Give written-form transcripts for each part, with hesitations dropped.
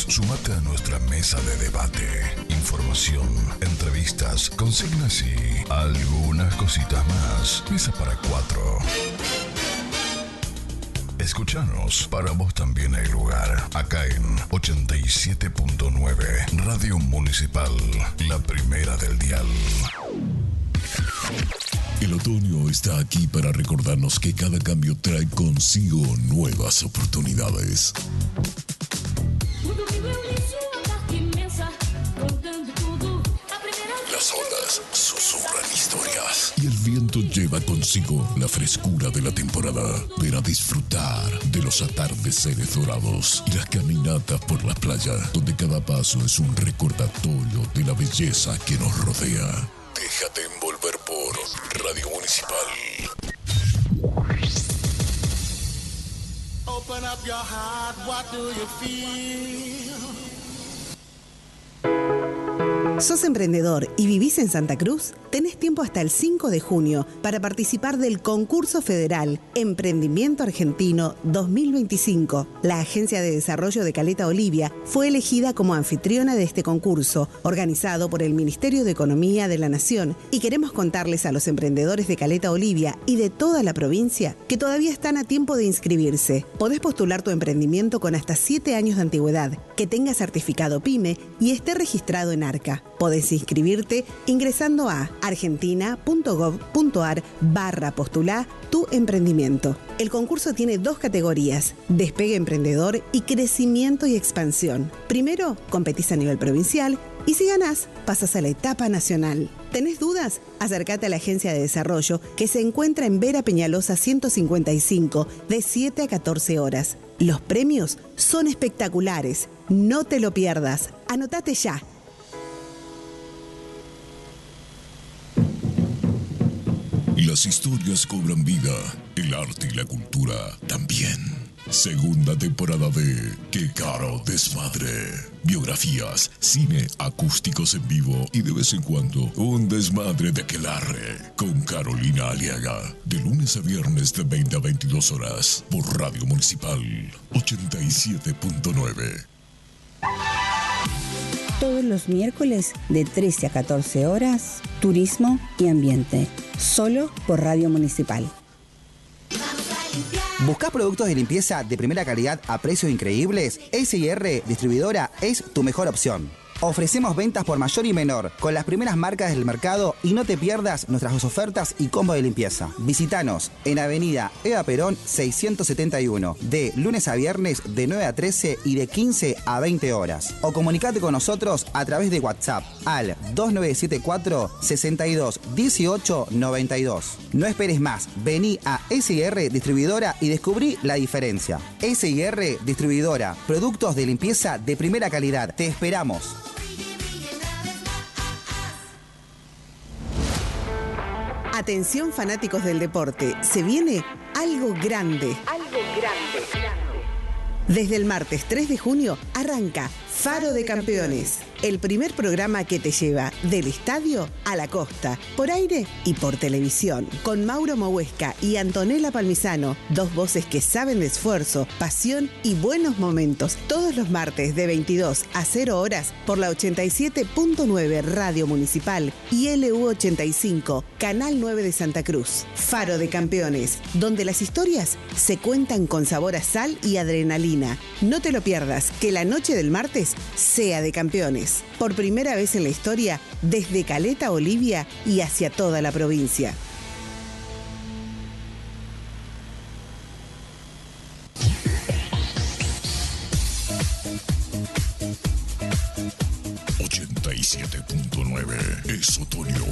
Sumate a nuestra mesa de debate, información, entrevistas, consignas y algunas cositas más. Mesa para 4. Escuchanos, para vos también hay lugar. Acá en 87.9 Radio Municipal, la primera del dial. El otoño está aquí para recordarnos que cada cambio trae consigo nuevas oportunidades. Las olas susurran historias y el viento lleva consigo la frescura de la temporada. Ven a disfrutar de los atardeceres dorados y las caminatas por la playa, donde cada paso es un recordatorio de la belleza que nos rodea. Déjate envolver por Radio Municipal. Open up your heart, what do you feel? ¿Sos emprendedor y vivís en Santa Cruz? Tenés tiempo hasta el 5 de junio para participar del concurso federal Emprendimiento Argentino 2025. La Agencia de Desarrollo de Caleta Olivia fue elegida como anfitriona de este concurso, organizado por el Ministerio de Economía de la Nación, y queremos contarles a los emprendedores de Caleta Olivia y de toda la provincia que todavía están a tiempo de inscribirse. Podés postular tu emprendimiento con hasta 7 años de antigüedad, que tenga certificado PYME y esté registrado en ARCA. Podés inscribirte ingresando a argentina.gov.ar/postulá tu emprendimiento. El concurso tiene 2 categorías: despegue emprendedor y crecimiento y expansión. Primero, competís a nivel provincial y si ganás, pasas a la etapa nacional. ¿Tenés dudas? Acércate a la Agencia de Desarrollo, que se encuentra en Vera Peñalosa 155, de 7 a 14 horas. Los premios son espectaculares. No te lo pierdas. Anotate ya. Las historias cobran vida, el arte y la cultura también. Segunda temporada de ¡Qué caro desmadre! Biografías, cine, acústicos en vivo y de vez en cuando un desmadre de aquelarre con Carolina Aliaga. De lunes a viernes de 20 a 22 horas por Radio Municipal 87.9. Todos los miércoles de 13 a 14 horas, turismo y ambiente. Solo por Radio Municipal. ¿Buscás productos de limpieza de primera calidad a precios increíbles? S&R Distribuidora es tu mejor opción. Ofrecemos ventas por mayor y menor con las primeras marcas del mercado y no te pierdas nuestras ofertas y combo de limpieza. Visítanos en Avenida Eva Perón 671, de lunes a viernes de 9 a 13 y de 15 a 20 horas. O comunicate con nosotros a través de WhatsApp al 2974 62 18 92. No esperes más, vení a S&R Distribuidora y descubrí la diferencia. S&R Distribuidora, productos de limpieza de primera calidad. Te esperamos. Atención fanáticos del deporte, se viene algo grande. Desde el martes 3 de junio arranca Faro de Campeones, el primer programa que te lleva del estadio a la costa, por aire y por televisión, con Mauro Mohuesca y Antonella Palmisano, 2 voces que saben de esfuerzo, pasión y buenos momentos, todos los martes de 22 a 0 horas por la 87.9 Radio Municipal y LU85, Canal 9 de Santa Cruz. Faro de Campeones, donde las historias se cuentan con sabor a sal y adrenalina. No te lo pierdas, que la noche del martes sea de campeones. Por primera vez en la historia, desde Caleta Olivia y hacia toda la provincia. Es otoño.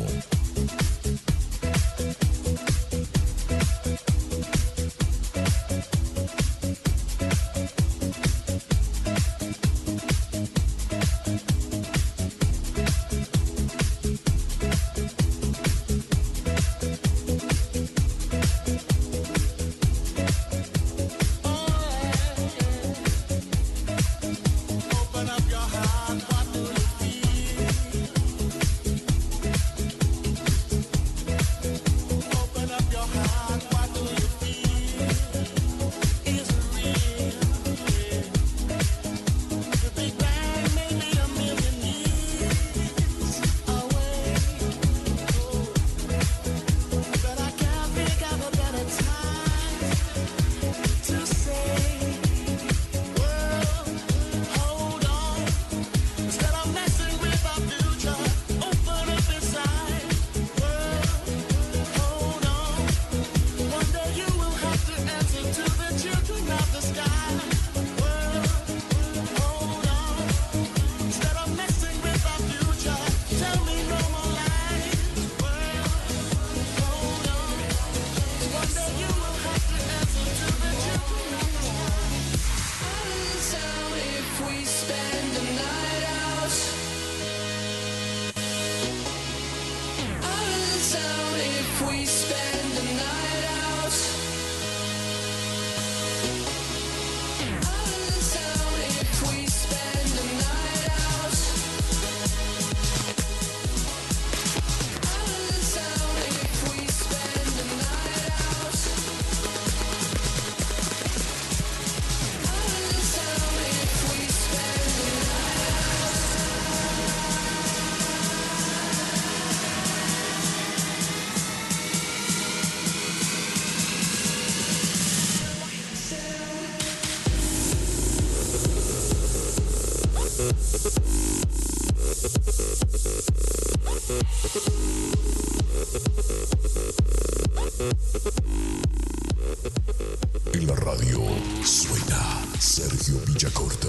En la radio suena Sergio Villacorta.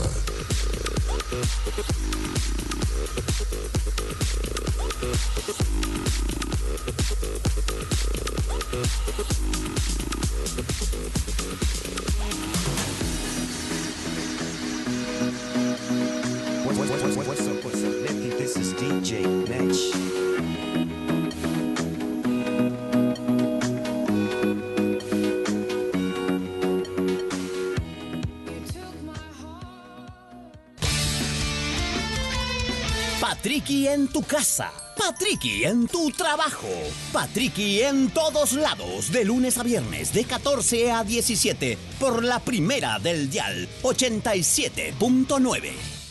What's up, Nicky? This is DJ Mesh. Patricky en tu casa, Patricky en tu trabajo, Patricky en todos lados, de lunes a viernes, de 14 a 17, por la primera del dial, 87.9.